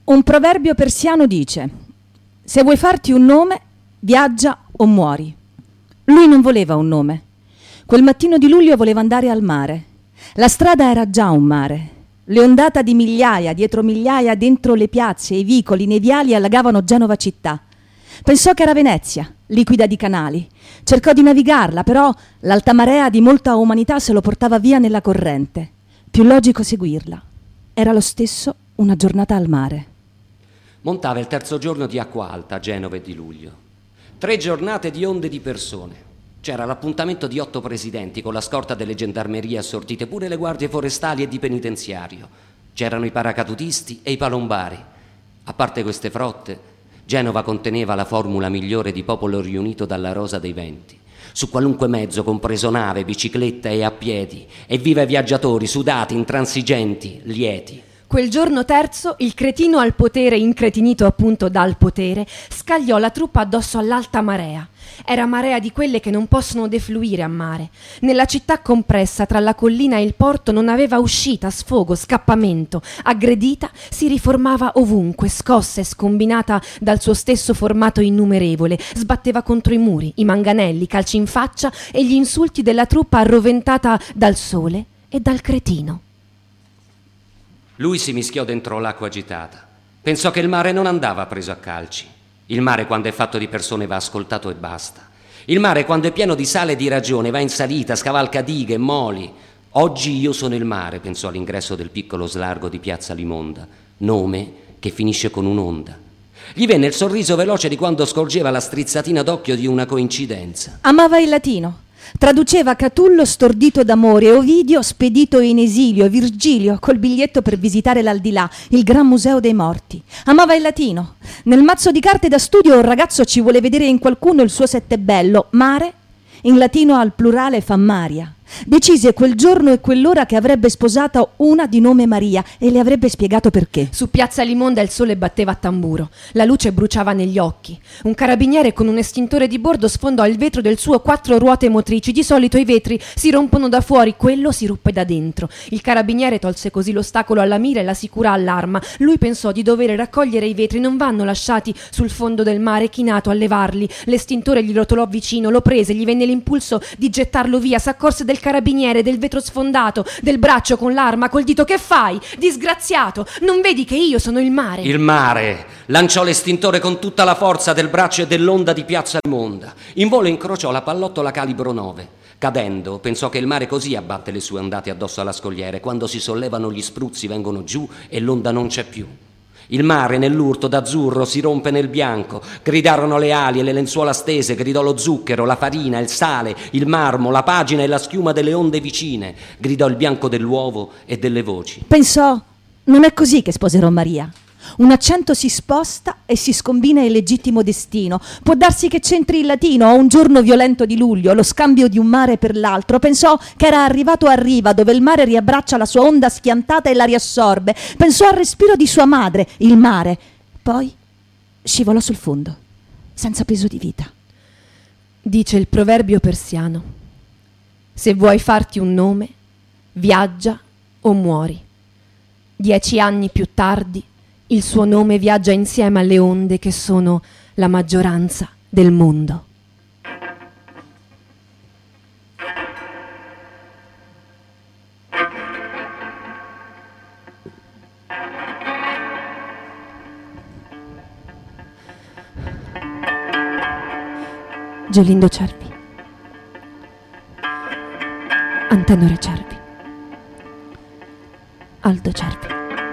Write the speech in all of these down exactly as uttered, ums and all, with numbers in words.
Un proverbio persiano dice: se vuoi farti un nome, viaggia o muori. Lui non voleva un nome. Quel mattino di luglio voleva andare al mare. La strada era già un mare. Le ondate di migliaia, dietro migliaia, dentro le piazze, i vicoli, nei viali allagavano Genova città. Pensò che era Venezia, liquida di canali. Cercò di navigarla, però l'alta marea di molta umanità se lo portava via nella corrente. Più logico seguirla. Era lo stesso una giornata al mare. Montava il terzo giorno di acqua alta a Genova e di luglio. Tre giornate di onde di persone. C'era l'appuntamento di otto presidenti con la scorta delle gendarmerie assortite, pure le guardie forestali e di penitenziario. C'erano i paracadutisti e i palombari. A parte queste frotte, Genova conteneva la formula migliore di popolo riunito dalla rosa dei venti. Su qualunque mezzo, compreso nave, bicicletta e a piedi, e viva i viaggiatori, sudati, intransigenti, lieti. Quel giorno terzo, il cretino al potere, incretinito appunto dal potere, scagliò la truppa addosso all'alta marea. Era marea di quelle che non possono defluire a mare. Nella città compressa tra la collina e il porto non aveva uscita, sfogo, scappamento. Aggredita, si riformava ovunque, scossa e scombinata dal suo stesso formato innumerevole. Sbatteva contro i muri, i manganelli, calci in faccia e gli insulti della truppa arroventata dal sole e dal cretino. Lui si mischiò dentro l'acqua agitata. Pensò che il mare non andava preso a calci. Il mare quando è fatto di persone va ascoltato e basta. Il mare quando è pieno di sale e di ragione va in salita, scavalca dighe, moli. Oggi io sono il mare, pensò all'ingresso del piccolo slargo di Piazza Limonda, nome che finisce con un'onda. Gli venne il sorriso veloce di quando scorgeva la strizzatina d'occhio di una coincidenza. Amava il latino. Traduceva Catullo stordito d'amore, Ovidio spedito in esilio, Virgilio col biglietto per visitare l'aldilà, il Gran Museo dei Morti. Amava il latino. Nel mazzo di carte da studio un ragazzo ci vuole vedere in qualcuno il suo settebello, mare, in latino al plurale fa Maria. Decise quel giorno e quell'ora che avrebbe sposato una di nome Maria e le avrebbe spiegato perché. Su Piazza Limonda il sole batteva a tamburo, la luce bruciava negli occhi. Un carabiniere con un estintore di bordo sfondò il vetro del suo quattro ruote motrici. Di solito i vetri si rompono da fuori, quello si ruppe da dentro. Il carabiniere tolse così l'ostacolo alla mira e la sicura all'arma. Lui pensò di dover raccogliere i vetri, non vanno lasciati sul fondo del mare, chinato a levarli. L'estintore gli rotolò vicino, lo prese, gli venne l'impulso di gettarlo via, s'accorse del carabiniere, del vetro sfondato, del braccio con l'arma, col dito. Che fai? Disgraziato, non vedi che io sono il mare? Il mare! Lanciò l'estintore con tutta la forza del braccio e dell'onda di Piazza Limonda. In volo incrociò la pallottola calibro nove. Cadendo, pensò che il mare così abbatte le sue ondate addosso alla scogliera. Quando si sollevano gli spruzzi vengono giù e l'onda non c'è più. Il mare nell'urto d'azzurro si rompe nel bianco. Gridarono le ali e le lenzuola stese, gridò lo zucchero, la farina, il sale, il marmo, la pagina e la schiuma delle onde vicine. Gridò il bianco dell'uovo e delle voci. Pensò, non è così che sposerò Maria. Un accento si sposta e si scombina il legittimo destino. Può darsi che c'entri il latino o un giorno violento di luglio, lo scambio di un mare per l'altro. Pensò che era arrivato a riva, dove il mare riabbraccia la sua onda schiantata e la riassorbe. Pensò al respiro di sua madre, il mare. Poi scivolò sul fondo, senza peso di vita. Dice il proverbio persiano: se vuoi farti un nome, viaggia o muori. Dieci anni più tardi il suo nome viaggia insieme alle onde che sono la maggioranza del mondo. Gelindo Cervi, Antenore Cervi, Aldo Cervi,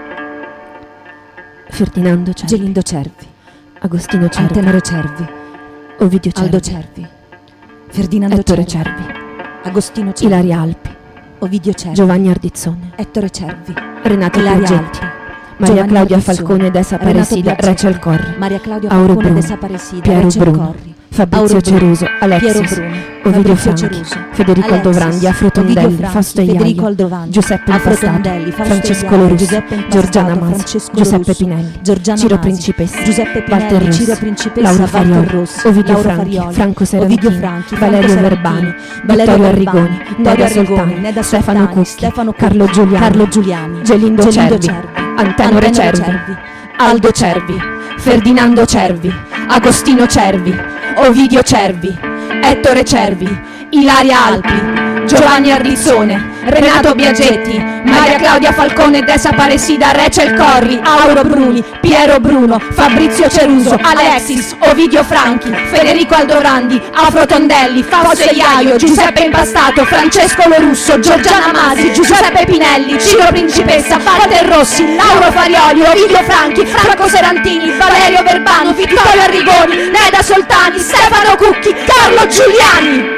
Ferdinando Cervi, Gelindo Cervi, Agostino Cervi, Antenore Cervi, Ovidio Cervi, Aldo Cervi, Ferdinando Ettore Cervi, Cervi, Agostino Cervi, Ilaria Alpi, Ovidio Cervi, Giovanni Ardizzone, Ettore Cervi, Renato Ilaria Giorgetti, Alpi, Maria Giovanni Claudia Ardizzone, Falcone Dessa Renato Paresida, Biaggi, Rachel Corri, Maria Claudia Auro Falcone Bruno, Dessa Paresida, Piero Rachel Bruno, Corri, Fabrizio Auro Bruno, Ceruso, Alexis, Piero Bruno, Ovidio Fabrizio Franchi, Ceruso, Federico Alexis, Aldovandi, Afro Ovidio Tondelli, Franchi, Fausto Federico Iaio, Aldovandi, Giuseppe Afro Impastato, Tondelli, Fausto Francesco Iaio, Lorusso, Giuseppe Impastato, Giorgiana Masi, Francesco Giuseppe Lorusso, Pinelli, Giorgiana Ciro Masi, Principessa, Giuseppe Pinelli, Walter Rossi, Ciro Principessa, Lauro Walter Farioli, Rossi, Ovidio Lauro Franchi, Farioli, Franco Ovidio Serafini, Franchi, Valerio Franco Verbani, Serafini, Valerio Vittorio Verbani, Arrigoni, Vittorio Neda Arrigoni, Soltani, Neda Stefano Soltani, Cucchi, Stefano Cucchi, Carlo Giuliani, Carlo Giuliani, Gelindo Gelindo Cervi, Cervi, Antenore Antenore Cervi, Cervi, Aldo Cervi, Ferdinando Cervi, Agostino Cervi, Ovidio Cervi, Ettore Cervi, Ilaria Alpi, Giovanni Arrizzone, Renato Biagetti, Maria Claudia Falcone, Dessa Paresida, Rachel Corri, Auro Bruni, Piero Bruno, Fabrizio Ceruso, Alexis, Ovidio Franchi, Federico Aldorandi, Afro Tondelli, Fausto Iaio, Giuseppe Impastato, Francesco Lorusso, Giorgiana Masi, Giuseppe Pinelli, Ciro Principessa, Walter Rossi, Lauro Farioli, Ovidio Franchi, Franco Serantini, Valerio Verbano, Vittorio Arrigoni, Neda Soltani, Stefano Cucchi, Carlo Giuliani.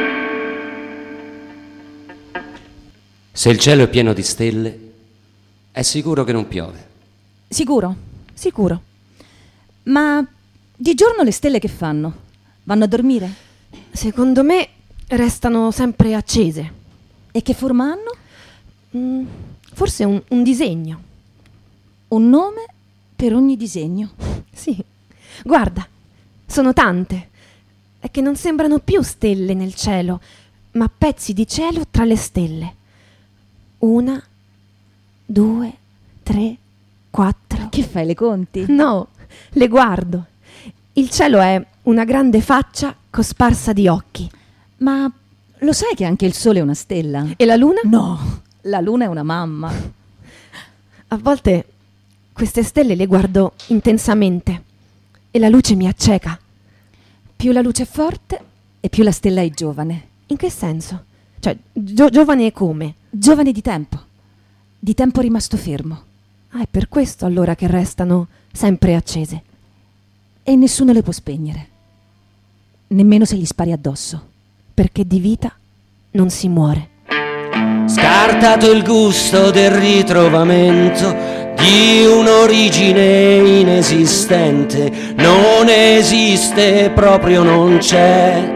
Se il cielo è pieno di stelle, è sicuro che non piove. Sicuro? Sicuro. Ma di giorno le stelle che fanno? Vanno a dormire? Secondo me restano sempre accese. E che forma hanno? Mm, forse un, un disegno. Un nome per ogni disegno. Sì. Guarda, sono tante. È che non sembrano più stelle nel cielo, ma pezzi di cielo tra le stelle. Una, due, tre, quattro. Che fai, le conti? No, le guardo. Il cielo è una grande faccia cosparsa di occhi. Ma lo sai che anche il sole è una stella? E la luna? No, la luna è una mamma. A volte queste stelle le guardo intensamente e la luce mi acceca. Più la luce è forte e più la stella è giovane. In che senso? Cioè, gio- giovane come? Giovane di tempo, di tempo rimasto fermo. Ah, è per questo allora che restano sempre accese. E nessuno le può spegnere, nemmeno se gli spari addosso. Perché di vita non si muore. Scartato il gusto del ritrovamento di un'origine inesistente, non esiste, proprio non c'è.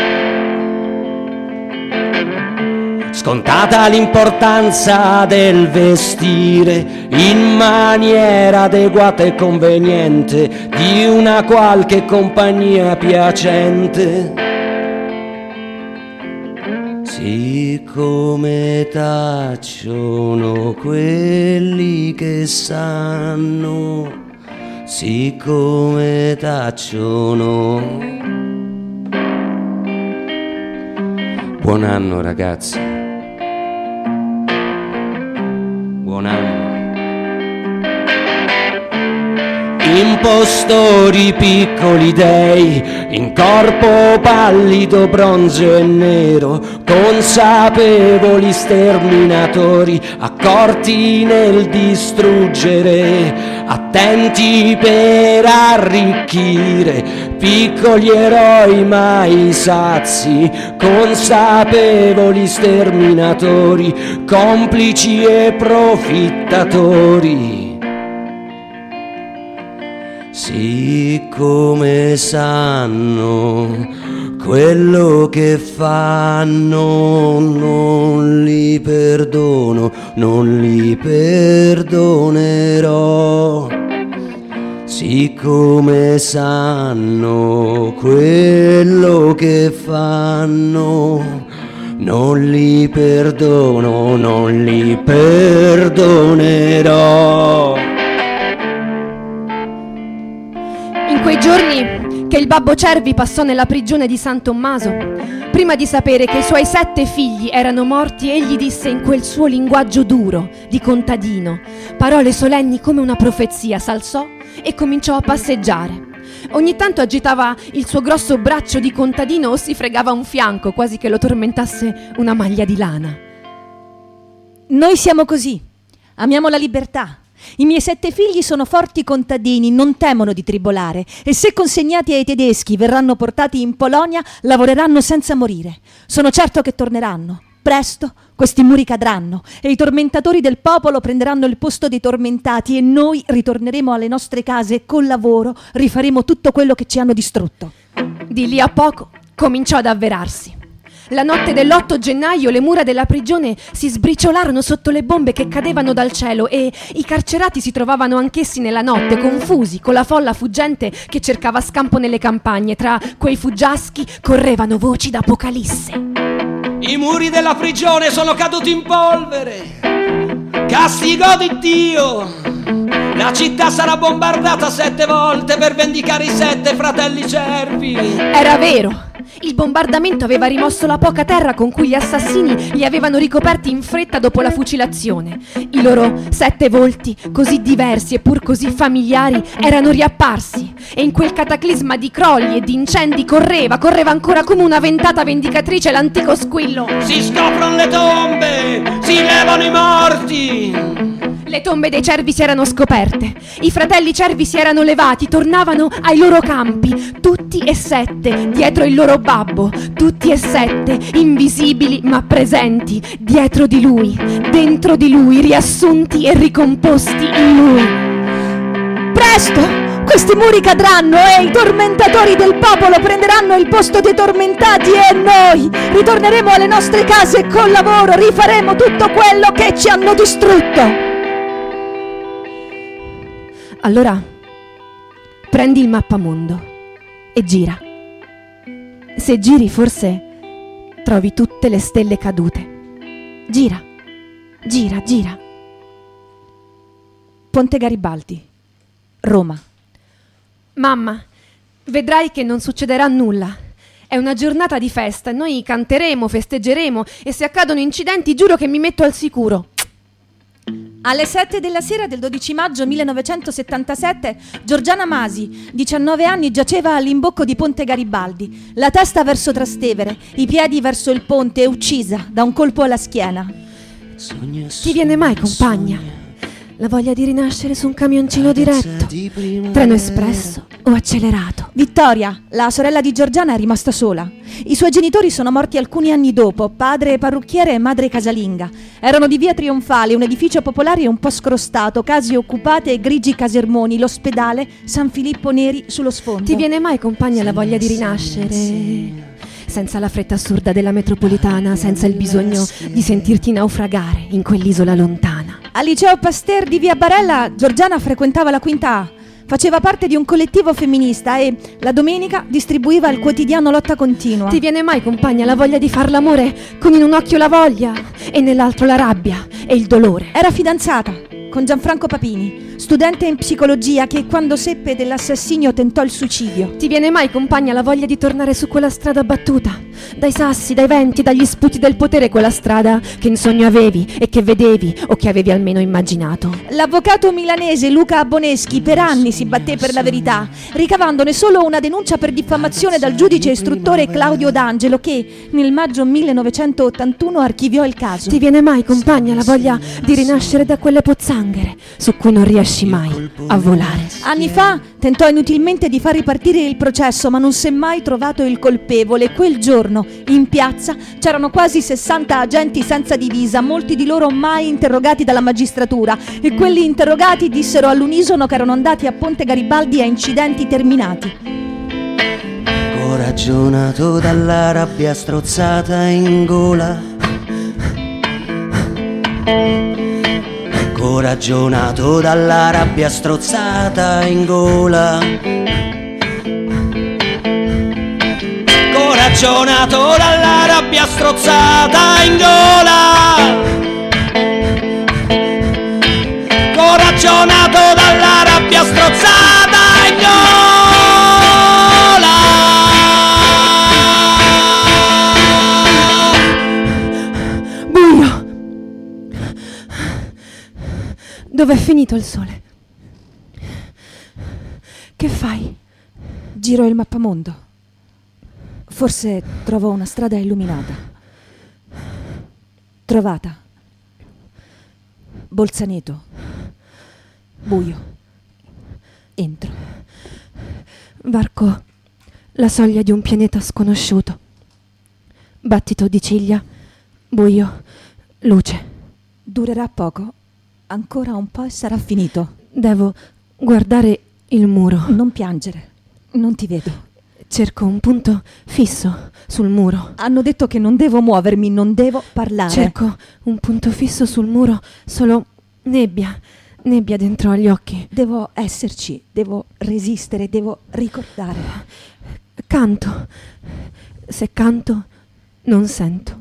Scontata l'importanza del vestire in maniera adeguata e conveniente di una qualche compagnia piacente. Siccome tacciono quelli che sanno, siccome tacciono. Buon anno, ragazzi. Buon anno. Impostori piccoli dei, in corpo pallido, bronzo e nero, consapevoli sterminatori, accorti nel distruggere, attenti per arricchire, piccoli eroi mai sazi, consapevoli sterminatori, complici e profittatori. Siccome sanno quello che fanno, non li perdono, non li perdonerò. Siccome sanno quello che fanno, non li perdono, non li perdonerò. In quei giorni che il babbo Cervi passò nella prigione di San Tommaso, prima di sapere che i suoi sette figli erano morti, egli disse in quel suo linguaggio duro, di contadino, parole solenni come una profezia, s'alzò e cominciò a passeggiare. Ogni tanto agitava il suo grosso braccio di contadino o si fregava un fianco, quasi che lo tormentasse una maglia di lana. Noi siamo così, amiamo la libertà. I miei sette figli sono forti contadini, non temono di tribolare e se consegnati ai tedeschi verranno portati in Polonia, lavoreranno senza morire. Sono certo che torneranno. Presto questi muri cadranno e i tormentatori del popolo prenderanno il posto dei tormentati e noi ritorneremo alle nostre case e col lavoro rifaremo tutto quello che ci hanno distrutto. Di lì a poco cominciò ad avverarsi. La notte dell'otto gennaio le mura della prigione si sbriciolarono sotto le bombe che cadevano dal cielo e i carcerati si trovavano anch'essi nella notte, confusi, con la folla fuggente che cercava scampo nelle campagne. Tra quei fuggiaschi correvano voci d'Apocalisse. I muri della prigione sono caduti in polvere. Castigo di Dio. La città sarà bombardata sette volte per vendicare i sette fratelli cervi. Era vero! Il bombardamento aveva rimosso la poca terra con cui gli assassini li avevano ricoperti in fretta dopo la fucilazione. I loro sette volti, così diversi e pur così familiari, erano riapparsi. E in quel cataclisma di crolli e di incendi correva, correva ancora come una ventata vendicatrice l'antico squillo. Si scoprono le tombe, si levano i morti. Le tombe dei cervi si erano scoperte, i fratelli cervi si erano levati, tornavano ai loro campi, tutti e sette, dietro il loro babbo, tutti e sette, invisibili ma presenti, dietro di lui, dentro di lui, riassunti e ricomposti in lui. Presto! Questi muri cadranno e i tormentatori del popolo prenderanno il posto dei tormentati e noi ritorneremo alle nostre case e col lavoro rifaremo tutto quello che ci hanno distrutto. Allora, prendi il mappamondo e gira. Se giri, forse trovi tutte le stelle cadute. Gira, gira, gira. Ponte Garibaldi, Roma. Mamma, vedrai che non succederà nulla. È una giornata di festa e noi canteremo, festeggeremo e se accadono incidenti giuro che mi metto al sicuro. Alle sette della sera del dodici maggio millenovecentosettantasette, Giorgiana Masi, diciannove anni, giaceva all'imbocco di Ponte Garibaldi, la testa verso Trastevere, i piedi verso il ponte e uccisa da un colpo alla schiena. Sogna, Ti viene mai, compagna, la voglia di rinascere su un camioncino diretto, treno espresso o accelerato? Vittoria, la sorella di Giorgiana, è rimasta sola. I suoi genitori sono morti alcuni anni dopo, padre parrucchiere e madre casalinga. Erano di via Trionfale, un edificio popolare un po' scrostato, case occupate e grigi casermoni, l'ospedale San Filippo Neri sullo sfondo. Ti viene mai, compagna, la voglia di rinascere? Senza la fretta assurda della metropolitana, senza il bisogno di sentirti naufragare in quell'isola lontana. Al liceo Pasteur di via Barella, Giorgiana frequentava la quinta A. Faceva parte di un collettivo femminista e la domenica distribuiva il quotidiano Lotta Continua. Ti viene mai, compagna, la voglia di far l'amore con in un occhio la voglia e nell'altro la rabbia e il dolore? Era fidanzata con Gianfranco Papini, studente in psicologia che quando seppe dell'assassinio tentò il suicidio. Ti viene mai, compagna, la voglia di tornare su quella strada battuta? Dai sassi, dai venti, dagli sputi del potere, quella strada che in sogno avevi e che vedevi o che avevi almeno immaginato. L'avvocato milanese Luca Abboneschi per anni si batté per la verità, ricavandone solo una denuncia per diffamazione dal giudice istruttore Claudio D'Angelo che nel maggio millenovecentottantuno archiviò il caso. Ti viene mai, compagna, la voglia di rinascere da quelle pozzanghere su cui non riesci mai a volare? Anni fa tentò inutilmente di far ripartire il processo, ma non si è mai trovato il colpevole. Quel giorno in piazza c'erano quasi sessanta agenti senza divisa, molti di loro mai interrogati dalla magistratura, e quelli interrogati dissero all'unisono che erano andati a Ponte Garibaldi a incidenti terminati. Coragionato dalla rabbia strozzata in gola, coragionato dalla rabbia strozzata in gola, coragionato dalla rabbia strozzata in gola, coragionato dalla rabbia strozzata in gola. Buio! Dov'è finito il sole? Che fai? Giro il mappamondo. Forse trovo una strada illuminata. Trovata. Bolzaneto. Buio. Entro. Varco la soglia di un pianeta sconosciuto. Battito di ciglia, buio, luce. Durerà poco. Ancora un po' e sarà finito. Devo guardare il muro. Non piangere. Non ti vedo. Cerco un punto fisso sul muro. Hanno detto che non devo muovermi, non devo parlare. Cerco un punto fisso sul muro, solo nebbia, nebbia dentro agli occhi. Devo esserci, devo resistere, devo ricordare. Canto. Se canto, non sento.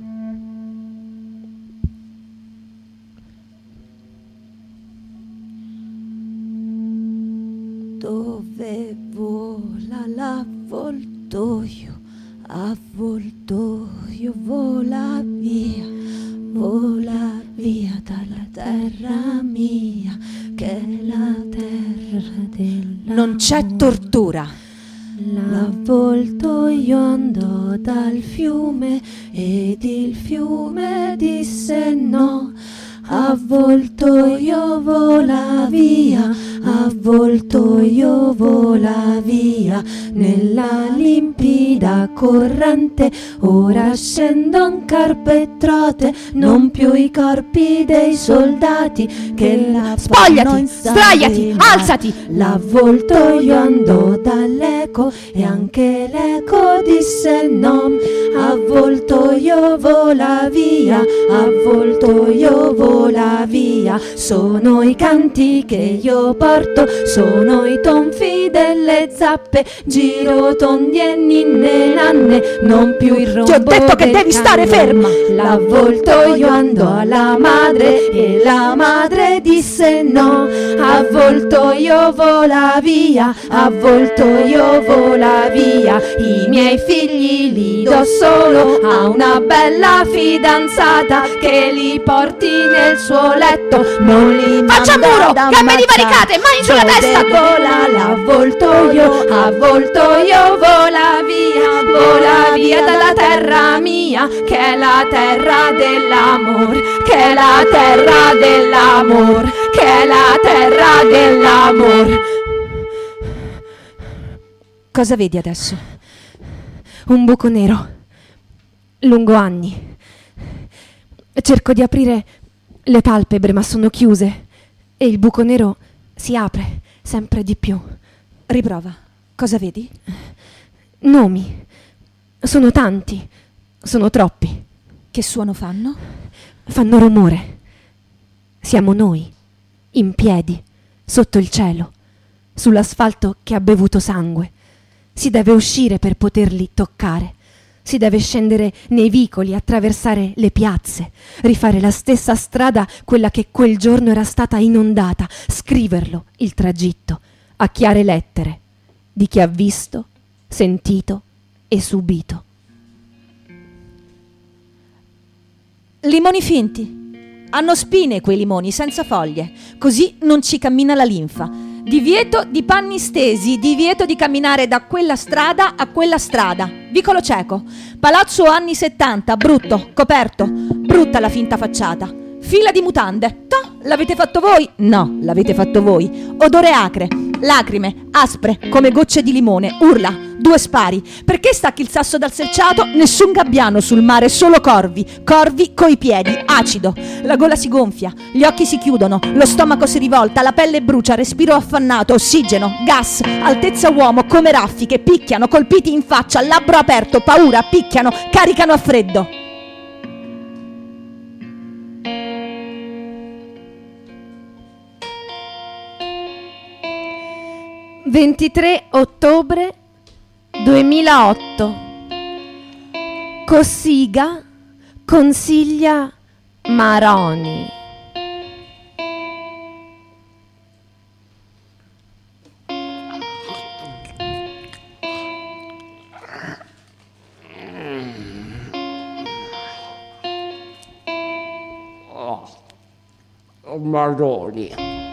Dove vola l'avvoltoio, avvoltoio vola via, vola via dalla terra mia, che è la terra della... Non c'è tortura. L'avvoltoio andò dal fiume ed il fiume disse no. Avvoltoio vola via, avvoltoio vola via, nella limpida corrente ora scendon carpe e trote, non più i corpi dei soldati che la spogliati, sdraiati, alzati. L'avvoltoio andò dall'eco e anche l'eco disse no. Avvoltoio vola via, avvoltoio vola via, sono i canti che io porto, sono i tonfi delle zappe, giro tondi e ninne nanne, non più il rombo. Ti ho detto che devi stare ferma. L'avvoltoio andò alla madre e la madre disse no. Avvoltoio vola via, avvoltoio vola via, i miei figli li do solo a una bella fidanzata che li porti nel suo letto, non li faccia muro, gambe divaricate, mani sulla testa. Vola l'avvoltoio, avvoltoio vola via, vola via dalla terra mia, che è la terra dell'amor, che è la terra dell'amor, che è la terra dell'amor. Cosa vedi adesso? Un buco nero, lungo anni. Cerco di aprire le palpebre, ma sono chiuse e il buco nero si apre sempre di più. Riprova. Cosa vedi? Nomi. Sono tanti. Sono troppi. Che suono fanno? Fanno rumore. Siamo noi, in piedi, sotto il cielo, sull'asfalto che ha bevuto sangue. Si deve uscire per poterli toccare. Si deve scendere nei vicoli, attraversare le piazze, rifare la stessa strada, quella che quel giorno era stata inondata, scriverlo, il tragitto, a chiare lettere, di chi ha visto, sentito e subito. Limoni finti. Hanno spine quei limoni senza foglie, così non ci cammina la linfa. Divieto di panni stesi, divieto di camminare da quella strada a quella strada. Vicolo cieco, palazzo anni settanta, brutto, coperto, brutta la finta facciata. Fila di mutande. Toh, l'avete fatto voi? No, l'avete fatto voi. Odore acre, lacrime, aspre, come gocce di limone, urla, due spari. Perché stacchi il sasso dal selciato? Nessun gabbiano sul mare, solo corvi, corvi coi piedi, acido. La gola si gonfia, gli occhi si chiudono, lo stomaco si rivolta, la pelle brucia, respiro affannato, ossigeno, gas, altezza uomo, come raffiche, picchiano, colpiti in faccia, labbro aperto, paura, picchiano, caricano a freddo. ventitré ottobre duemilaotto. Cossiga consiglia Maroni. Oh, Maroni.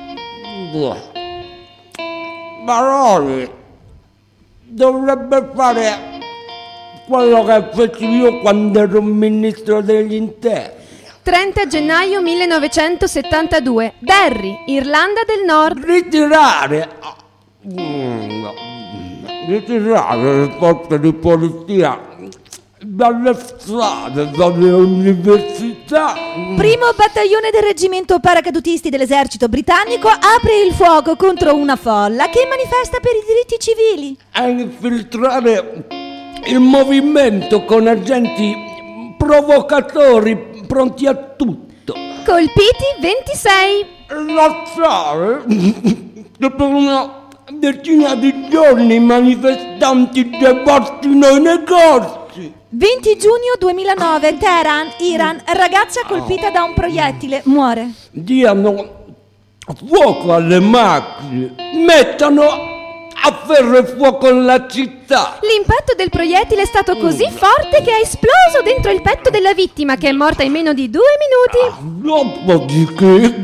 Maroni dovrebbe fare quello che feci io quando ero ministro degli interni. trenta gennaio millenovecentosettantadue, Derry, Irlanda del Nord. Ritirare mm, ritirare le forze di polizia dalle strade, dalle università. Primo battaglione del reggimento paracadutisti dell'esercito britannico apre il fuoco contro una folla che manifesta per i diritti civili. A infiltrare il movimento con agenti provocatori pronti a tutto. Colpiti ventisei. Lasciare che per una decina di giorni i manifestanti devastino i negozi. venti giugno duemilanove, Teheran, Iran, ragazza colpita da un proiettile, muore. Diano fuoco alle macchine, mettano a ferro e fuoco la città. L'impatto del proiettile è stato così forte che è esploso dentro il petto della vittima, che è morta in meno di due minuti. Dopodiché,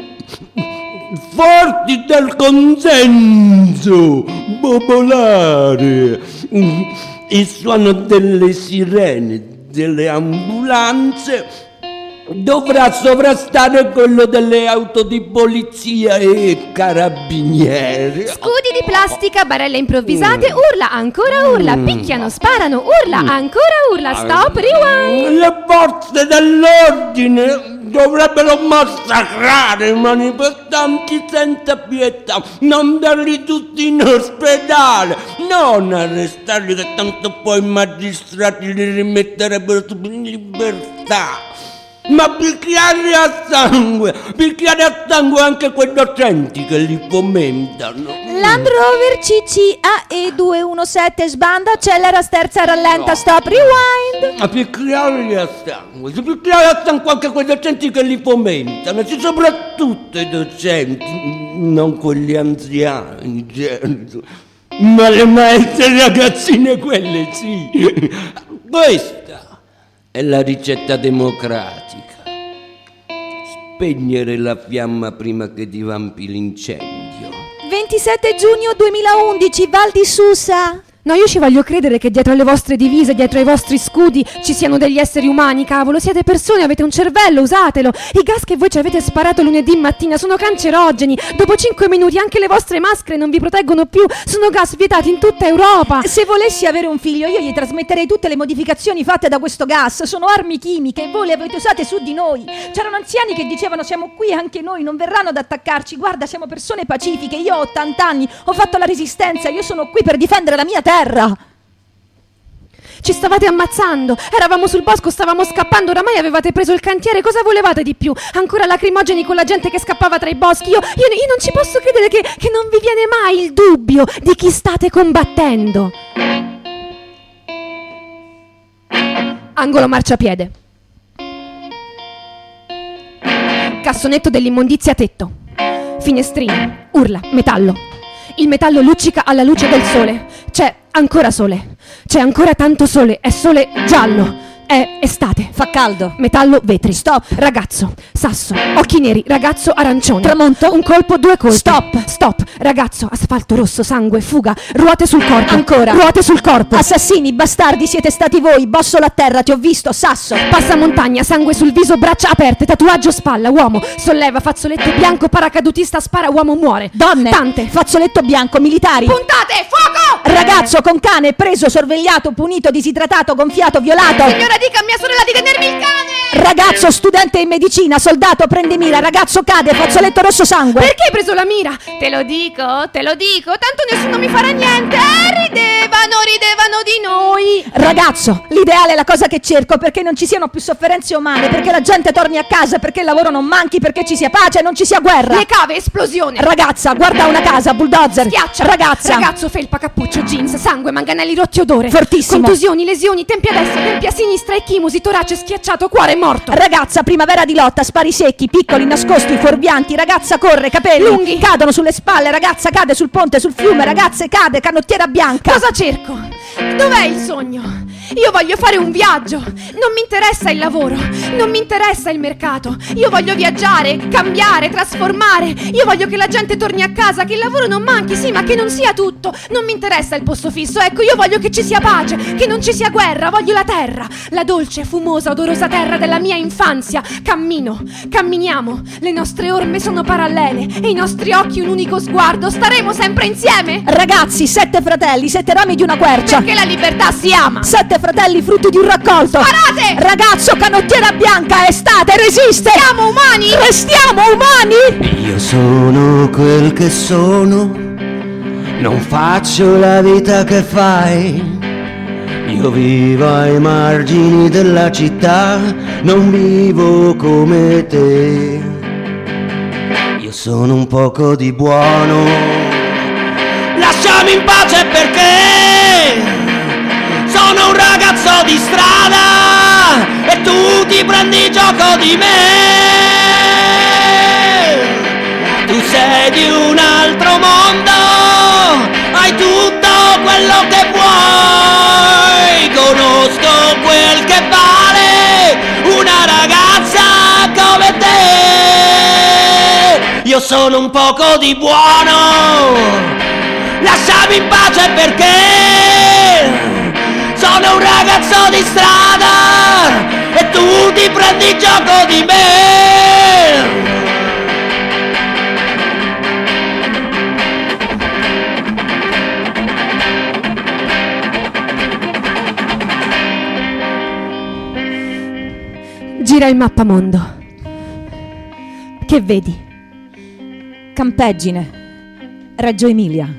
forti del consenso popolare, il suono delle sirene, delle ambulanze dovrà sovrastare quello delle auto di polizia e carabinieri. Scudi di plastica, barelle improvvisate, urla, ancora urla, picchiano, sparano, urla, ancora urla, stop, rewind. Le forze dell'ordine dovrebbero massacrare i manifestanti senza pietà, mandarli tutti in ospedale, non arrestarli che tanto poi i magistrati li rimetterebbero in libertà. Ma picchiare a sangue, picchiare a sangue anche quei docenti che li fomentano. Land Rover C C A E duecentodiciassette sbanda, accelera, sterza, rallenta, stop, rewind. A picchiarli a sangue, si picchiare a sangue anche quei docenti che li fomentano, e soprattutto i docenti, non quelli anziani, certo, ma le maestre ragazzine, quelle sì. Questa è la ricetta democratica. Spegnere la fiamma prima che divampi l'incendio. ventisette giugno duemilaundici, Val di Susa. No, io ci voglio credere che dietro alle vostre divise, dietro ai vostri scudi ci siano degli esseri umani, cavolo. Siete persone, avete un cervello, usatelo. I gas che voi ci avete sparato lunedì mattina sono cancerogeni. Dopo cinque minuti anche le vostre maschere non vi proteggono più. Sono gas vietati in tutta Europa. Se volessi avere un figlio io gli trasmetterei tutte le modificazioni fatte da questo gas. Sono armi chimiche e voi le avete usate su di noi. C'erano anziani che dicevano siamo qui anche noi, non verranno ad attaccarci. Guarda, siamo persone pacifiche, io ho ottanta anni, ho fatto la resistenza, io sono qui per difendere la mia terra. Ci stavate ammazzando, eravamo sul bosco, stavamo scappando, oramai avevate preso il cantiere, cosa volevate di più? Ancora lacrimogeni con la gente che scappava tra i boschi. Io, io, io non ci posso credere che, che non vi viene mai il dubbio di chi state combattendo. Angolo marciapiede. Cassonetto dell'immondizia tetto. Finestrino, urla, metallo. Il metallo luccica alla luce del sole. C'è ancora sole. C'è ancora tanto sole. È sole giallo. È estate. Fa caldo. Metallo, vetri. Stop. Ragazzo. Sasso. Occhi neri. Ragazzo arancione. Tramonto. Un colpo, due colpi. Stop. Stop. Ragazzo. Asfalto rosso. Sangue. Fuga. Ruote sul corpo. Ancora. Ruote sul corpo. Assassini, bastardi, siete stati voi. Bossolo a terra, ti ho visto. Sasso. Passamontagna. Sangue sul viso. Braccia aperte. Tatuaggio spalla. Uomo. Solleva. Fazzoletto bianco. Paracadutista. Spara. Uomo muore. Donne. Tante. Fazzoletto bianco. Militari. Puntate. Fuoco. Ragazzo con cane, preso, sorvegliato, punito, disidratato, gonfiato, violato. Signora, dica a mia sorella di tenermi il cane. Ragazzo studente in medicina, soldato, prende mira, ragazzo cade, fazzoletto rosso sangue. Perché hai preso la mira? Te lo dico, te lo dico, tanto nessuno mi farà niente. Eh, ridevano, ridevano di noi. Ragazzo, l'ideale è la cosa che cerco, perché non ci siano più sofferenze umane, perché la gente torni a casa, perché il lavoro non manchi, perché ci sia pace e non ci sia guerra. Le cave, esplosione. Ragazza, guarda una casa, bulldozer. Schiaccia. Ragazza. Ragazzo, felpa, cappuccio, jeans, sangue, manganelli rotti, odore. Fortissimo. Contusioni, lesioni, tempi a destra, tempi a sinistra, ecchimosi, torace schiacciato, cuore morto. Ragazza, primavera di lotta, spari secchi, piccoli, nascosti, fuorvianti. Ragazza corre, capelli lunghi, cadono sulle spalle. Ragazza cade sul ponte, sul fiume. Ragazze cade, canottiera bianca. Cosa cerco? Dov'è il sogno? Io voglio fare un viaggio. Non mi interessa il lavoro, non mi interessa il mercato. Io voglio viaggiare, cambiare, trasformare. Io voglio che la gente torni a casa, che il lavoro non manchi, sì, ma che non sia tutto. Non mi interessa il posto fisso, ecco, io voglio che ci sia pace, che non ci sia guerra. Voglio la terra, la dolce, fumosa, odorosa terra della mia infanzia. Cammino, camminiamo. Le nostre orme sono parallele e i nostri occhi un unico sguardo. Staremo sempre insieme. Ragazzi, sette fratelli, sette rami di una quercia. Perché la libertà si ama. Sette fratelli, frutti di un raccolto. Sparate! Ragazzo, canottiera bianca, estate, resiste. Siamo umani. Restiamo umani. Io sono quel che sono, non faccio la vita che fai. Io vivo ai margini della città, non vivo come te. Io sono un poco di buono, lasciami in pace perché sono un ragazzo di strada e tu ti prendi gioco di me. Tu sei di un altro mondo, hai te vuoi, conosco quel che vale una ragazza come te. Io sono un poco di buono, lasciami in pace perché sono un ragazzo di strada e tu ti prendi gioco di me. Gira il mappamondo. Che vedi? Campeggine, Reggio Emilia.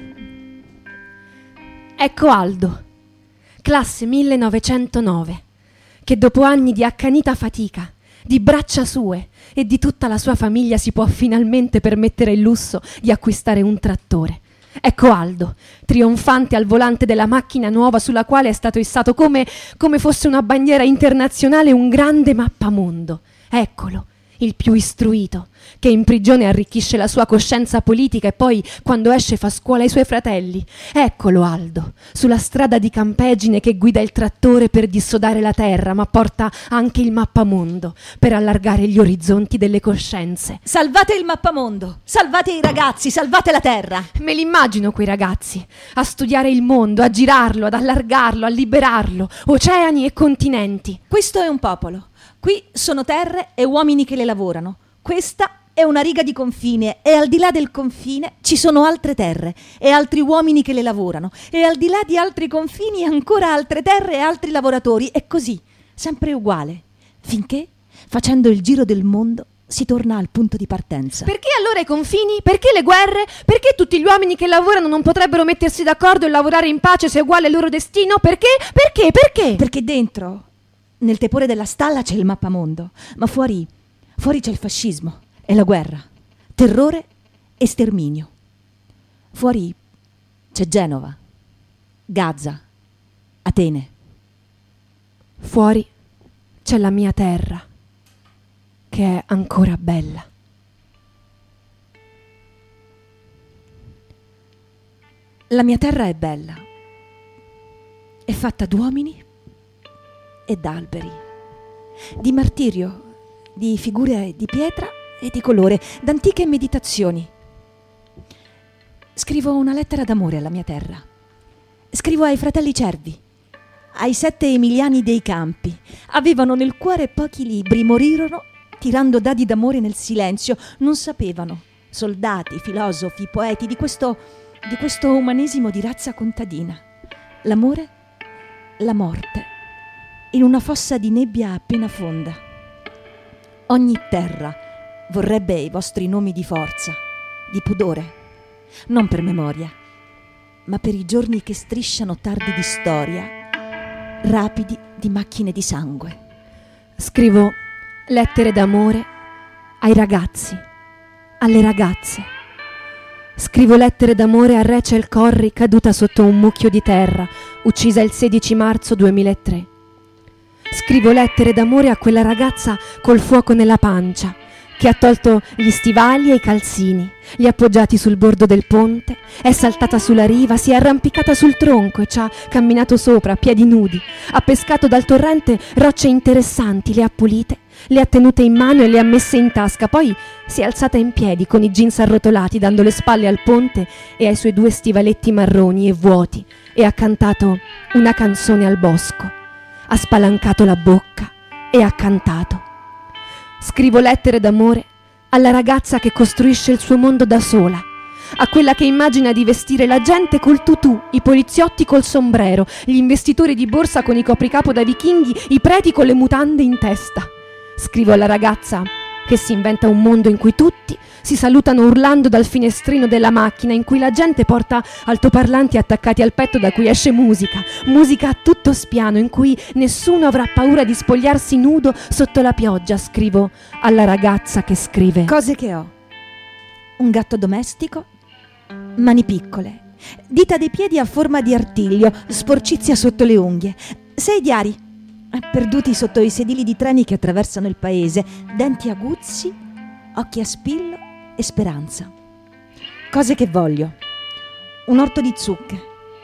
Ecco Aldo, classe millenovecentonove, che dopo anni di accanita fatica, di braccia sue e di tutta la sua famiglia si può finalmente permettere il lusso di acquistare un trattore. Ecco Aldo, trionfante al volante della macchina nuova sulla quale è stato issato come, come fosse una bandiera internazionale un grande mappamondo. Eccolo, il più istruito, che in prigione arricchisce la sua coscienza politica e poi, quando esce, fa scuola ai suoi fratelli. Eccolo Aldo, sulla strada di Campeggine che guida il trattore per dissodare la terra, ma porta anche il mappamondo per allargare gli orizzonti delle coscienze. Salvate il mappamondo, salvate i ragazzi, salvate la terra. Me li immagino quei ragazzi, a studiare il mondo, a girarlo, ad allargarlo, a liberarlo, oceani e continenti. Questo è un popolo. Qui sono terre e uomini che le lavorano. Questa è una riga di confine e al di là del confine ci sono altre terre e altri uomini che le lavorano e al di là di altri confini ancora altre terre e altri lavoratori e così, sempre uguale, finché, facendo il giro del mondo, si torna al punto di partenza. Perché allora i confini? Perché le guerre? Perché tutti gli uomini che lavorano non potrebbero mettersi d'accordo e lavorare in pace se è uguale al loro destino? Perché? Perché? Perché? Perché dentro, nel tepore della stalla, c'è il mappamondo, ma fuori, fuori c'è il fascismo e la guerra, terrore e sterminio. Fuori c'è Genova, Gaza, Atene. Fuori c'è la mia terra, che è ancora bella. La mia terra è bella, è fatta d'uomini e d'alberi, di martirio, di figure di pietra e di colore, d'antiche meditazioni. Scrivo una lettera d'amore alla mia terra. Scrivo ai fratelli cervi, ai sette emiliani dei campi. Avevano nel cuore pochi libri, morirono tirando dadi d'amore nel silenzio. Non sapevano, soldati, filosofi, poeti, di questo, di questo umanesimo di razza contadina. L'amore, la morte, in una fossa di nebbia appena fonda. Ogni terra vorrebbe i vostri nomi di forza, di pudore, non per memoria, ma per i giorni che strisciano tardi di storia, rapidi di macchine di sangue. Scrivo lettere d'amore ai ragazzi, alle ragazze. Scrivo lettere d'amore a Rachel Corrie, caduta sotto un mucchio di terra, uccisa il sedici marzo duemilatré. Scrivo lettere d'amore a quella ragazza col fuoco nella pancia, che ha tolto gli stivali e i calzini, li ha appoggiati sul bordo del ponte, è saltata sulla riva, si è arrampicata sul tronco e ci ha camminato sopra a piedi nudi, ha pescato dal torrente rocce interessanti, le ha pulite, le ha tenute in mano e le ha messe in tasca, poi si è alzata in piedi con i jeans arrotolati, dando le spalle al ponte e ai suoi due stivaletti marroni e vuoti, e ha cantato una canzone al bosco. Ha spalancato la bocca e ha cantato. Scrivo lettere d'amore alla ragazza che costruisce il suo mondo da sola, a quella che immagina di vestire la gente col tutù, i poliziotti col sombrero, gli investitori di borsa con i copricapo da vichinghi, i preti con le mutande in testa. Scrivo alla ragazza che si inventa un mondo in cui tutti si salutano urlando dal finestrino della macchina, in cui la gente porta altoparlanti attaccati al petto da cui esce musica, musica a tutto spiano, in cui nessuno avrà paura di spogliarsi nudo sotto la pioggia. Scrivo alla ragazza che scrive. Cose che ho: un gatto domestico, mani piccole, dita dei piedi a forma di artiglio, sporcizia sotto le unghie, sei diari perduti sotto i sedili di treni che attraversano il paese, denti aguzzi, occhi a spillo e speranza. Cose che voglio: un orto di zucche,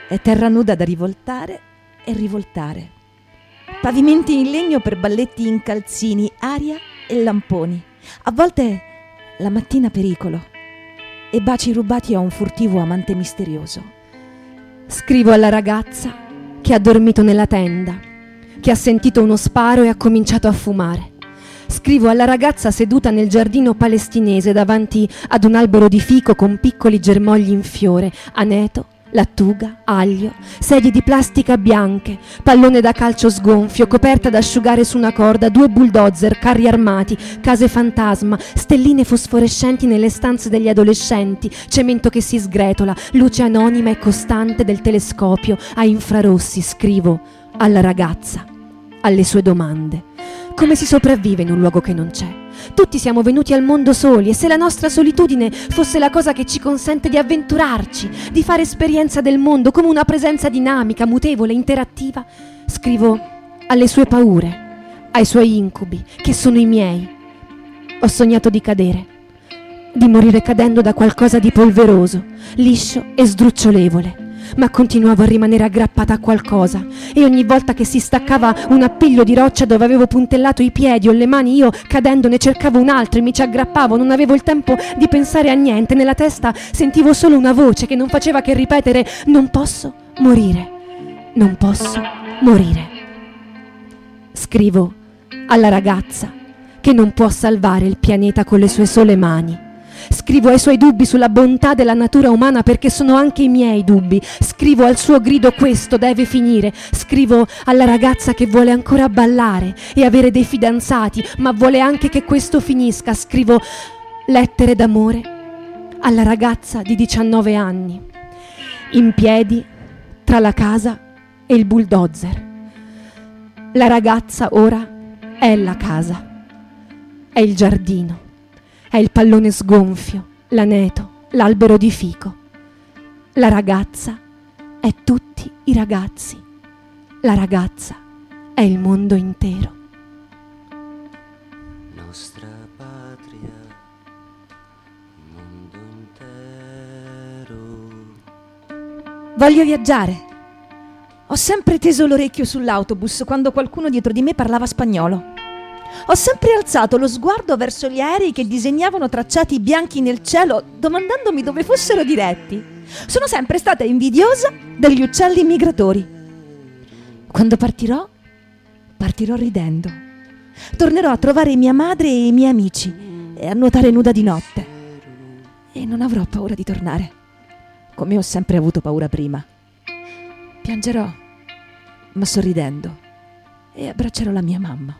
È terra nuda da rivoltare e rivoltare. Pavimenti in legno per balletti in calzini, aria e lamponi. A volte la mattina pericolo e baci rubati a un furtivo amante misterioso. Scrivo alla ragazza che ha dormito nella tenda, che ha sentito uno sparo e ha cominciato a fumare. Scrivo alla ragazza seduta nel giardino palestinese davanti ad un albero di fico con piccoli germogli in fiore, aneto, lattuga, aglio, sedie di plastica bianche, pallone da calcio sgonfio, coperta da asciugare su una corda, due bulldozer, carri armati, case fantasma, stelline fosforescenti nelle stanze degli adolescenti, cemento che si sgretola, luce anonima e costante del telescopio a infrarossi. Scrivo alla ragazza, alle sue domande. Come si sopravvive in un luogo che non c'è? Tutti siamo venuti al mondo soli e se la nostra solitudine fosse la cosa che ci consente di avventurarci, di fare esperienza del mondo come una presenza dinamica, mutevole, interattiva, scrivo alle sue paure, ai suoi incubi, che sono i miei. Ho sognato di cadere, di morire cadendo da qualcosa di polveroso, liscio e sdrucciolevole. Ma continuavo a rimanere aggrappata a qualcosa e ogni volta che si staccava un appiglio di roccia dove avevo puntellato i piedi o le mani, io cadendo ne cercavo un altro e mi ci aggrappavo. Non avevo il tempo di pensare a niente. Nella testa sentivo solo una voce che non faceva che ripetere: non posso morire, non posso morire. Scrivo alla ragazza che non può salvare il pianeta con le sue sole mani. Scrivo ai suoi dubbi sulla bontà della natura umana perché sono anche i miei dubbi. Scrivo al suo grido: questo deve finire. Scrivo alla ragazza che vuole ancora ballare e avere dei fidanzati, ma vuole anche che questo finisca. Scrivo lettere d'amore alla ragazza di diciannove anni, in piedi tra la casa e il bulldozer. La ragazza ora è la casa, è il giardino, è il pallone sgonfio, l'aneto, l'albero di fico. La ragazza è tutti i ragazzi. La ragazza è il mondo intero. Nostra patria, mondo intero. Voglio viaggiare. Ho sempre teso l'orecchio sull'autobus quando qualcuno dietro di me parlava spagnolo. Ho sempre alzato lo sguardo verso gli aerei che disegnavano tracciati bianchi nel cielo, domandandomi dove fossero diretti. Sono sempre stata invidiosa degli uccelli migratori. Quando partirò, partirò ridendo. Tornerò a trovare mia madre e i miei amici e a nuotare nuda di notte. E non avrò paura di tornare, come ho sempre avuto paura prima. Piangerò, ma sorridendo, e abbraccerò la mia mamma.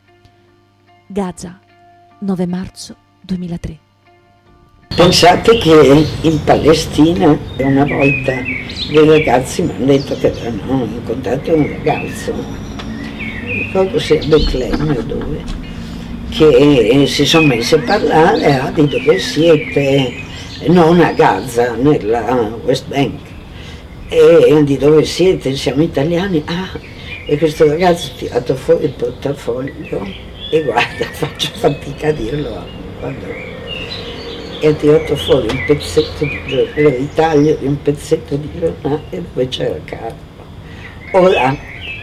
Gaza, nove marzo duemilatré. Pensate che in Palestina una volta dei ragazzi mi hanno detto che avevano incontrato un ragazzo, ricordo sia a Betlemme o dove, che si sono messi a parlare ah, di dove siete, non a Gaza, nella West Bank, e di dove siete, siamo italiani. Ah, e questo ragazzo ha tirato fuori il portafoglio. E guarda, faccio fatica a dirlo quando e ha tirato fuori un pezzetto di giornale, il ritaglio di un pezzetto di giornale dove c'era Carlo. Ora,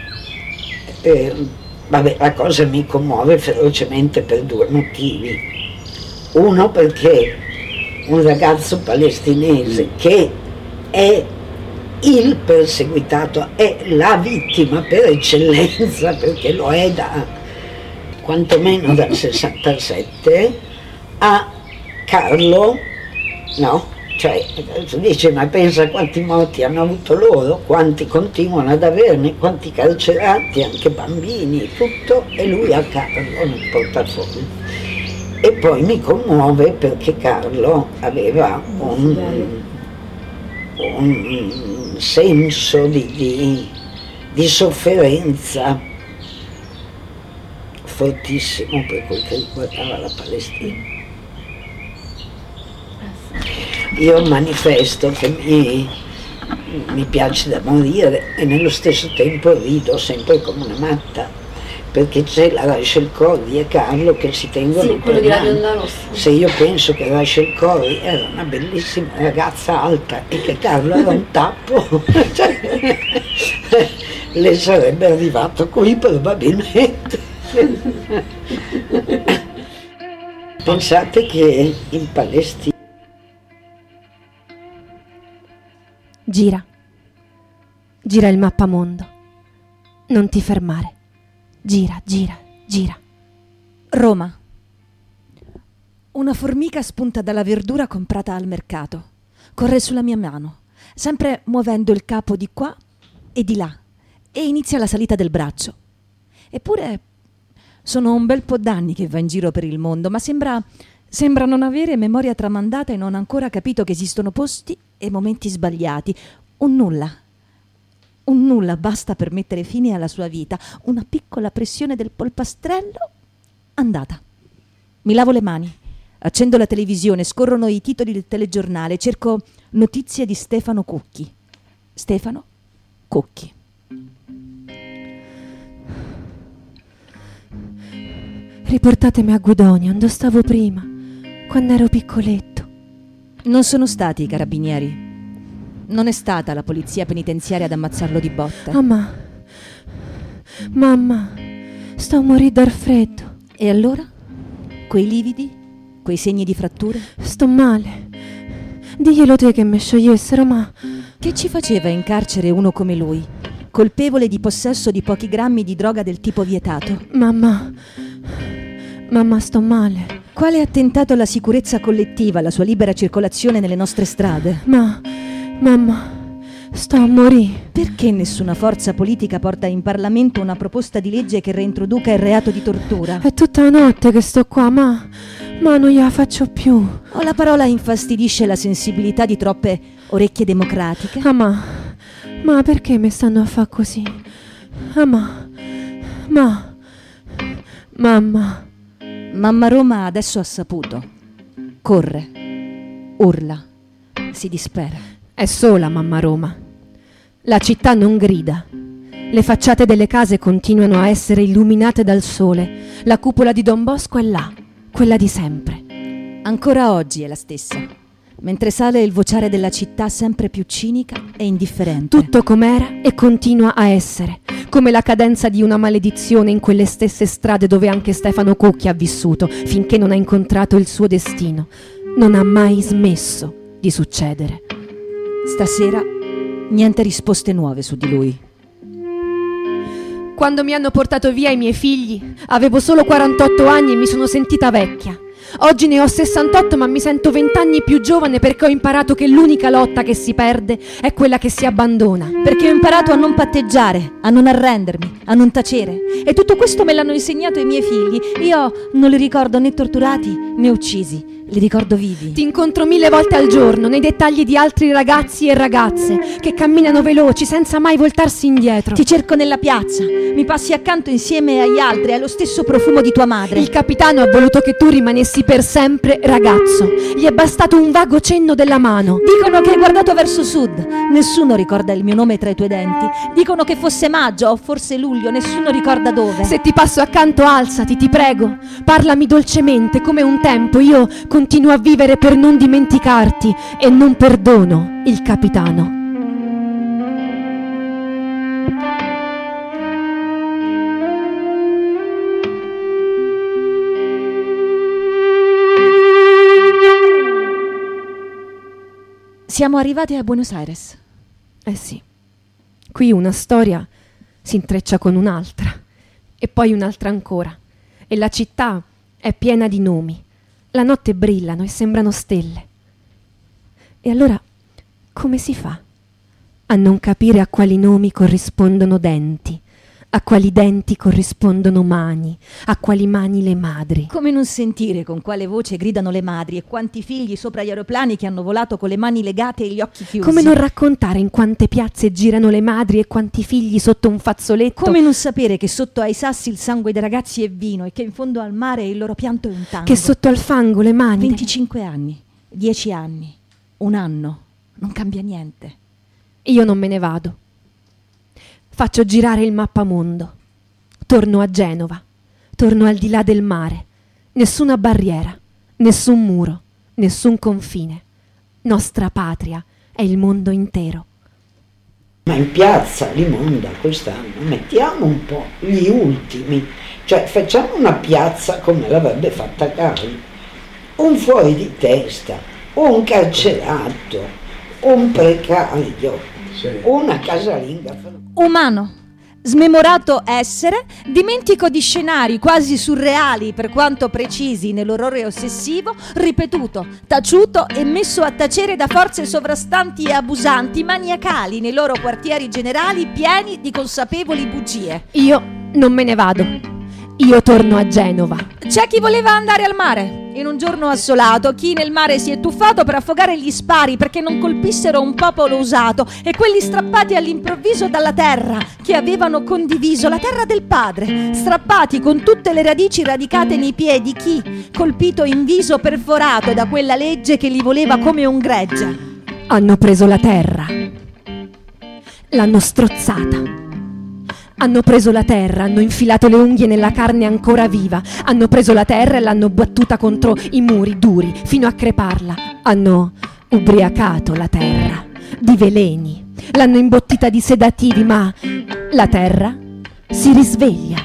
eh, vabbè, la cosa mi commuove ferocemente per due motivi. Uno, perché un ragazzo palestinese che è il perseguitato, è la vittima per eccellenza, perché lo è da quantomeno dal sessantasette, a Carlo, no? Cioè, tu dici, ma pensa quanti morti hanno avuto loro, quanti continuano ad averne, quanti carcerati, anche bambini, tutto, e lui ha Carlo nel portafoglio. E poi mi commuove perché Carlo aveva un, un senso di, di, di sofferenza fortissimo per quel che riguardava la Palestina. Io manifesto che mi, mi piace da morire e nello stesso tempo rido sempre come una matta, perché c'è la Rachel Corrie e Carlo che si tengono Sì, quello per di La mano. Bionda Rossa. Se io penso che Rachel Corrie era una bellissima ragazza alta e che Carlo era un tappo, cioè, le sarebbe arrivato qui probabilmente. Pensate che in Palestina Gira. Gira il mappamondo. Non ti fermare. Gira, gira, gira. Roma. Una formica spunta dalla verdura comprata al mercato. Corre sulla mia mano, sempre muovendo il capo di qua e di là, e inizia la salita del braccio. Eppure sono un bel po' d'anni che va in giro per il mondo, ma sembra, sembra non avere memoria tramandata e non ancora capito che esistono posti e momenti sbagliati. Un nulla. Un nulla basta per mettere fine alla sua vita. Una piccola pressione del polpastrello. Andata. Mi lavo le mani. Accendo la televisione, scorrono i titoli del telegiornale, cerco notizie di Stefano Cucchi. Stefano Cucchi. Riportatemi a Guidonia, dove stavo prima, quando ero piccoletto. Non sono stati i carabinieri. Non è stata la polizia penitenziaria ad ammazzarlo di botte. Mamma, mamma, sto a morire dal freddo. E allora? Quei lividi? Quei segni di fratture? Sto male. Diglielo te che mi sciogliessero, ma... Che ci faceva in carcere uno come lui, colpevole di possesso di pochi grammi di droga del tipo vietato? Mamma, mamma, sto male. Quale attentato alla sicurezza collettiva, alla sua libera circolazione nelle nostre strade? Ma, mamma, sto a morire. Perché nessuna forza politica porta in Parlamento una proposta di legge che reintroduca il reato di tortura? È tutta la notte che sto qua, ma... ma non gliela faccio più. O la parola infastidisce la sensibilità di troppe orecchie democratiche? Ah, ma... ma perché mi stanno a fare così? Ah, ma... ma... mamma... Mamma Roma adesso ha saputo. Corre, urla, si dispera. È sola mamma Roma. La città non grida. Le facciate delle case continuano a essere illuminate dal sole. La cupola di Don Bosco è là, quella di sempre. Ancora oggi è la stessa, mentre sale il vociare della città sempre più cinica e indifferente. Tutto com'era e continua a essere, come la cadenza di una maledizione in quelle stesse strade dove anche Stefano Cucchi ha vissuto, finché non ha incontrato il suo destino. Non ha mai smesso di succedere. Stasera niente risposte nuove su di lui. Quando mi hanno portato via i miei figli, avevo solo quarantotto anni e mi sono sentita vecchia. Oggi ne ho sessantotto, ma mi sento vent'anni più giovane perché ho imparato che l'unica lotta che si perde è quella che si abbandona. Perché ho imparato a non patteggiare, a non arrendermi, a non tacere. E tutto questo me l'hanno insegnato i miei figli. Io non li ricordo né torturati né uccisi, li ricordo vivi. Ti incontro mille volte al giorno nei dettagli di altri ragazzi e ragazze che camminano veloci senza mai voltarsi indietro. Ti cerco nella piazza, mi passi accanto insieme agli altri, hai lo stesso profumo di tua madre. Il capitano ha voluto che tu rimanessi per sempre ragazzo. Gli è bastato un vago cenno della mano. Dicono che hai guardato verso sud, nessuno ricorda il mio nome tra i tuoi denti. Dicono che fosse maggio o forse luglio, nessuno ricorda dove. Se ti passo accanto alzati, ti prego. Parlami dolcemente come un tempo. Io continuo a vivere per non dimenticarti e non perdono il capitano. Siamo arrivati a Buenos Aires. Eh sì, qui una storia si intreccia con un'altra e poi un'altra ancora e la città è piena di nomi. La notte brillano e sembrano stelle. E allora come si fa a non capire a quali nomi corrispondono denti, a quali denti corrispondono mani, a quali mani le madri? Come non sentire con quale voce gridano le madri e quanti figli sopra gli aeroplani che hanno volato con le mani legate e gli occhi chiusi? Come non raccontare in quante piazze girano le madri e quanti figli sotto un fazzoletto? Come non sapere che sotto ai sassi il sangue dei ragazzi è vino e che in fondo al mare il loro pianto è un tango? Che sotto al fango le mani... venticinque anni, dieci anni, un anno, non cambia niente. Io non me ne vado. Faccio girare il mappamondo. torno a Genova, torno al di là del mare, nessuna barriera, nessun muro, nessun confine. Nostra patria è il mondo intero. Ma in piazza Limonda quest'anno mettiamo un po' gli ultimi, cioè facciamo una piazza come l'avrebbe fatta Cali, un fuori di testa, un carcerato, un precario, una casalinga. Umano, smemorato essere, dimentico di scenari quasi surreali per quanto precisi nell'orrore ossessivo, ripetuto, taciuto e messo a tacere da forze sovrastanti e abusanti, maniacali nei loro quartieri generali pieni di consapevoli bugie. Io non me ne vado, io torno a Genova. C'è chi voleva andare al mare in un giorno assolato, chi nel mare si è tuffato per affogare gli spari perché non colpissero un popolo usato, e quelli strappati all'improvviso dalla terra che avevano condiviso, la terra del padre, strappati con tutte le radici radicate nei piedi, chi colpito in viso perforato da quella legge che li voleva come un gregge. Hanno preso la terra, l'hanno strozzata. Hanno preso la terra, hanno infilato le unghie nella carne ancora viva, hanno preso la terra e l'hanno battuta contro i muri duri fino a creparla. Hanno ubriacato la terra di veleni, l'hanno imbottita di sedativi, ma la terra si risveglia.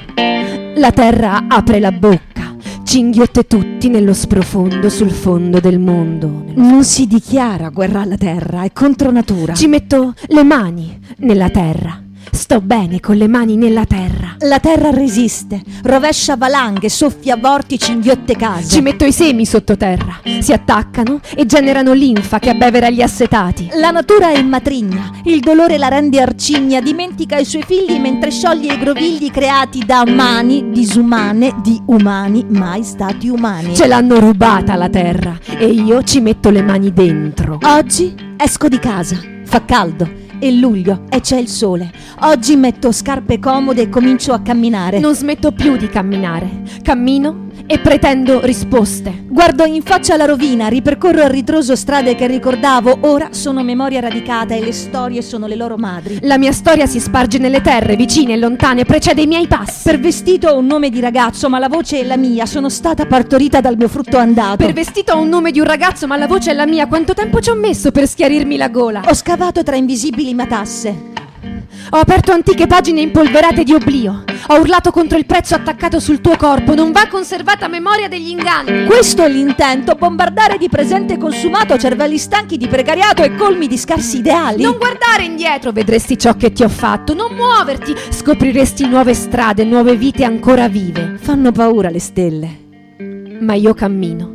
La terra apre la bocca, ci inghiotte tutti nello sprofondo sul fondo del mondo. Non si dichiara guerra alla terra, è contro natura. Ci metto le mani nella terra. Sto bene con le mani nella terra. La terra resiste, rovescia valanghe, soffia vortici, inghiotte case. Ci metto i semi sottoterra, si attaccano e generano linfa che abbevera gli assetati. La natura è matrigna, il dolore la rende arcigna, dimentica i suoi figli mentre scioglie i grovigli creati da mani disumane di umani mai stati umani. Ce l'hanno rubata la terra e io ci metto le mani dentro. Oggi esco di casa, fa caldo. È luglio e c'è il sole. Oggi metto scarpe comode e comincio a camminare. Non smetto più di camminare. Cammino e pretendo risposte. Guardo in faccia la rovina, ripercorro a ritroso strade che ricordavo. Ora sono memoria radicata e le storie sono le loro madri. La mia storia si sparge nelle terre, vicine e lontane, precede i miei passi. Per vestito ho un nome di ragazzo, ma la voce è la mia. Sono stata partorita dal mio frutto andato. Per vestito ho un nome di un ragazzo, ma la voce è la mia. Quanto tempo ci ho messo per schiarirmi la gola? Ho scavato tra invisibili matasse. Ho aperto antiche pagine impolverate di oblio. Ho urlato contro il prezzo attaccato sul tuo corpo. Non va conservata memoria degli inganni. Questo è l'intento, bombardare di presente consumato cervelli stanchi di precariato e colmi di scarsi ideali. Non guardare indietro, vedresti ciò che ti ho fatto. Non muoverti, scopriresti nuove strade, nuove vite ancora vive. Fanno paura le stelle. Ma io cammino,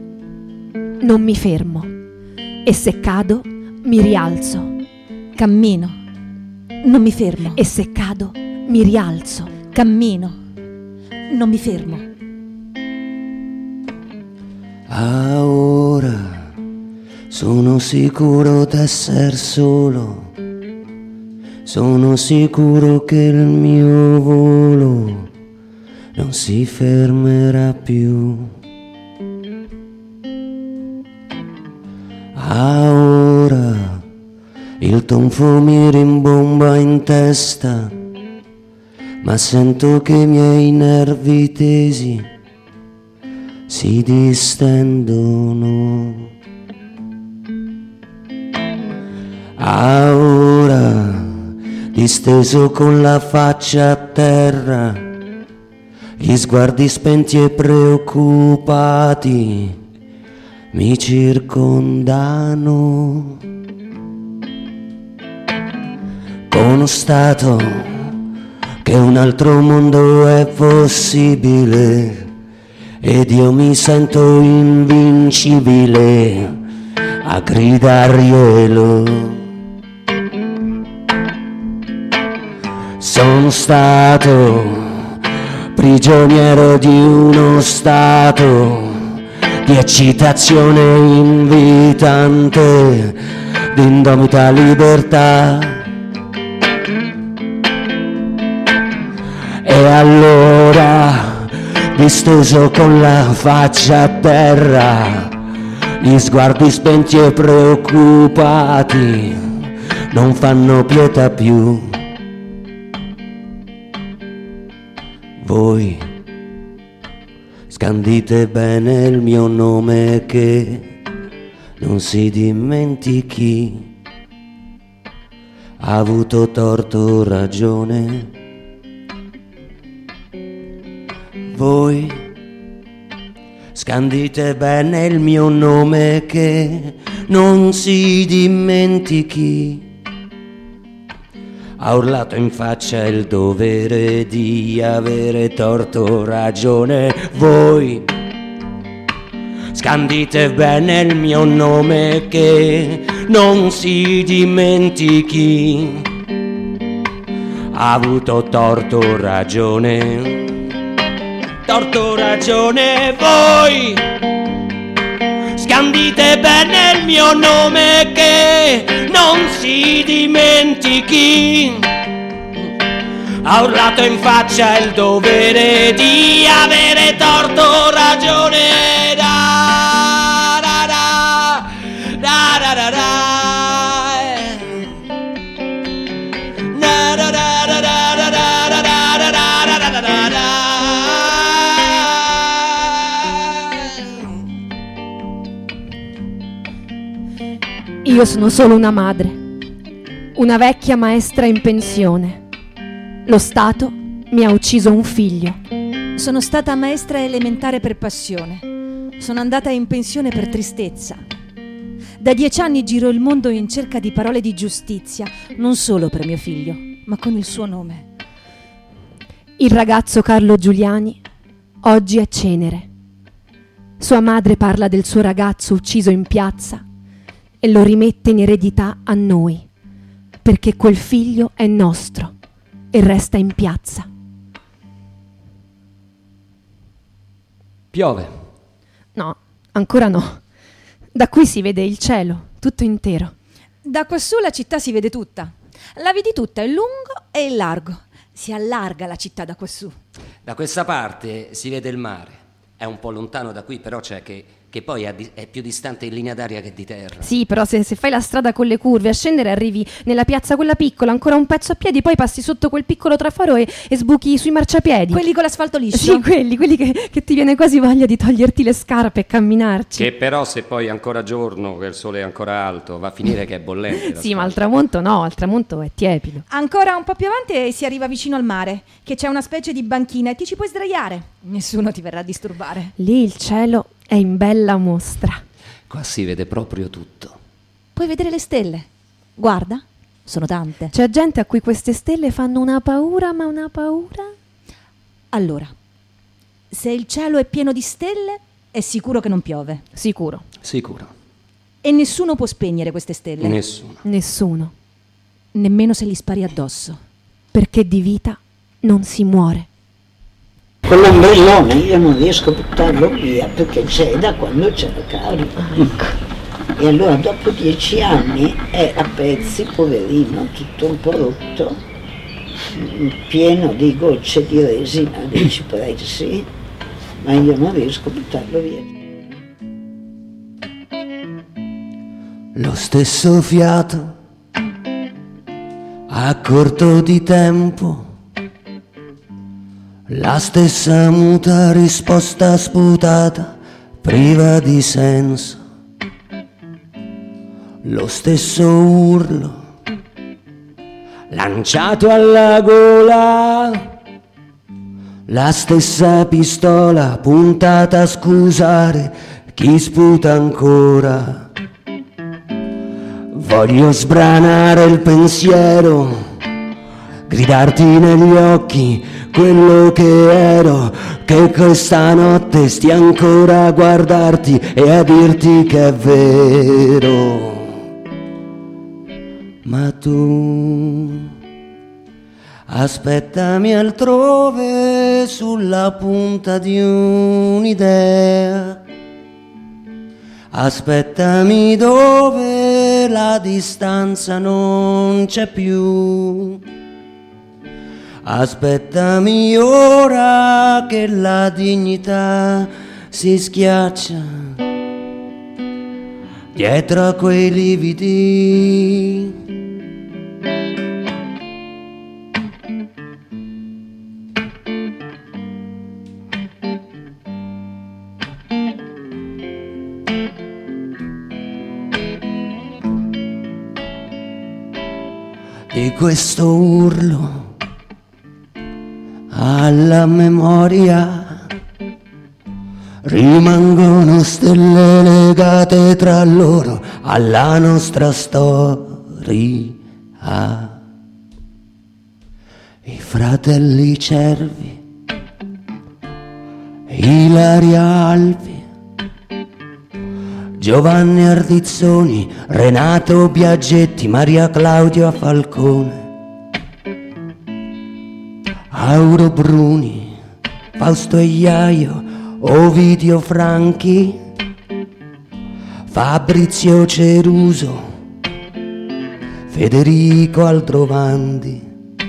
non mi fermo. E se cado, mi rialzo. Cammino, non mi fermo. E se cado, mi rialzo. Cammino, non mi fermo. Ora sono sicuro d'esser solo, sono sicuro che il mio volo non si fermerà più. Ora il tonfo mi rimbomba in testa, ma sento che i miei nervi tesi si distendono. Ora, disteso con la faccia a terra, gli sguardi spenti e preoccupati mi circondano. Constato che un altro mondo è possibile ed io mi sento invincibile a gridarglielo. Sono stato prigioniero di uno stato di eccitazione invitante, di indomita libertà. E allora, disteso con la faccia a terra, gli sguardi spenti e preoccupati non fanno pietà più Voi scandite bene il mio nome che non si dimentichi. Ha avuto torto o ragione. Voi scandite bene il mio nome che non si dimentichi. Ha urlato in faccia il dovere di avere torto o ragione. Voi scandite bene il mio nome che non si dimentichi. Ha avuto torto o ragione. Torto o ragione. Voi scandite bene il mio nome che non si dimentichi. Ha urlato in faccia il dovere di avere torto o ragione. Da, da, da, da, da, da, da. Da, da, da, da, da, da, da, da, da, da, da, da, da. Io sono solo una madre, una vecchia maestra in pensione. Lo Stato mi ha ucciso un figlio. Sono stata maestra elementare per passione. Sono andata in pensione per tristezza. Da dieci anni giro il mondo in cerca di parole di giustizia, non solo per mio figlio, ma con il suo nome. Il ragazzo Carlo Giuliani oggi è cenere. Sua madre parla del suo ragazzo ucciso in piazza e lo rimette in eredità a noi, perché quel figlio è nostro e resta in piazza. Piove. No, ancora no. Da qui si vede il cielo, tutto intero. Da quassù la città si vede tutta. La vedi tutta, il lungo e il largo. Si allarga la città da quassù. Da questa parte si vede il mare. È un po' lontano da qui, però c'è che, che poi è, di, è più distante in linea d'aria che di terra. Sì, però se, se fai la strada con le curve, a scendere arrivi nella piazza quella piccola, ancora un pezzo a piedi, poi passi sotto quel piccolo traforo e, e sbuchi sui marciapiedi. Quelli con l'asfalto liscio? Sì, quelli, quelli che, che ti viene quasi voglia di toglierti le scarpe e camminarci. Che però se poi è ancora giorno, che il sole è ancora alto, va a finire che è bollente. Sì, ma al tramonto no, al tramonto è tiepido. Ancora un po' più avanti e si arriva vicino al mare, che c'è una specie di banchina e ti ci puoi sdraiare. Nessuno ti verrà a disturbare. Lì il cielo è in bella mostra. Qua si vede proprio tutto. Puoi vedere le stelle. Guarda, sono tante. C'è gente a cui queste stelle fanno una paura, ma una paura. Allora, se il cielo è pieno di stelle, è sicuro che non piove. Sicuro. Sicuro. E nessuno può spegnere queste stelle. Nessuno. Nessuno. Nemmeno se li spari addosso. Perché di vita non si muore. Con l'ombrellone io non riesco a buttarlo via perché c'è da quando c'era carico. E allora dopo dieci anni è a pezzi, poverino, tutto un po' rotto, pieno di gocce di resina dei cipressi, ma io non riesco a buttarlo via. Lo stesso fiato a corto di tempo, la stessa muta risposta sputata, priva di senso, lo stesso urlo lanciato alla gola, la stessa pistola puntata a scusare chi sputa ancora. Voglio sbranare il pensiero, gridarti negli occhi quello che ero, che questa notte stia ancora a guardarti e a dirti che è vero. Ma tu aspettami altrove sulla punta di un'idea, aspettami dove la distanza non c'è più. Aspettami ora che la dignità si schiaccia dietro a quei lividi. questo urlo alla memoria rimangono stelle legate tra loro alla nostra storia. I fratelli Cervi, Ilaria Alpi, Giovanni Ardizzoni, Renato Biaggetti, Maria Claudia Falcone, Auro Bruni, Fausto Iaio, Ovidio Franchi, Fabrizio Ceruso, Federico Aldrovandi,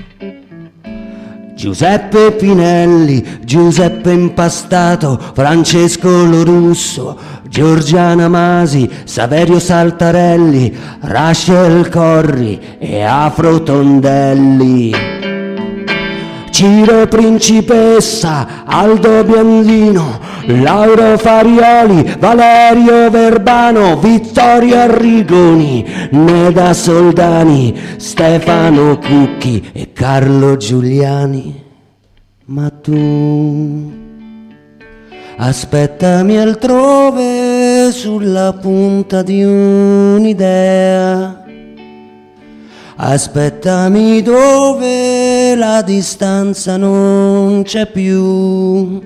Giuseppe Pinelli, Giuseppe Impastato, Francesco Lorusso, Giorgiana Masi, Saverio Saltarelli, Rachel Corri e Afro Tondelli. Ciro Principessa, Aldo Biandino, Lauro Farioli, Valerio Verbano, Vittorio Arrigoni, Neda Soldani, Stefano Cucchi e Carlo Giuliani. Ma tu aspettami altrove sulla punta di un'idea. Aspettami dove la distanza non c'è più.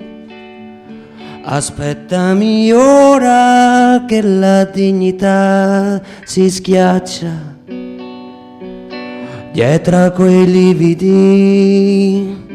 Aspettami ora che la dignità si schiaccia dietro a quei lividi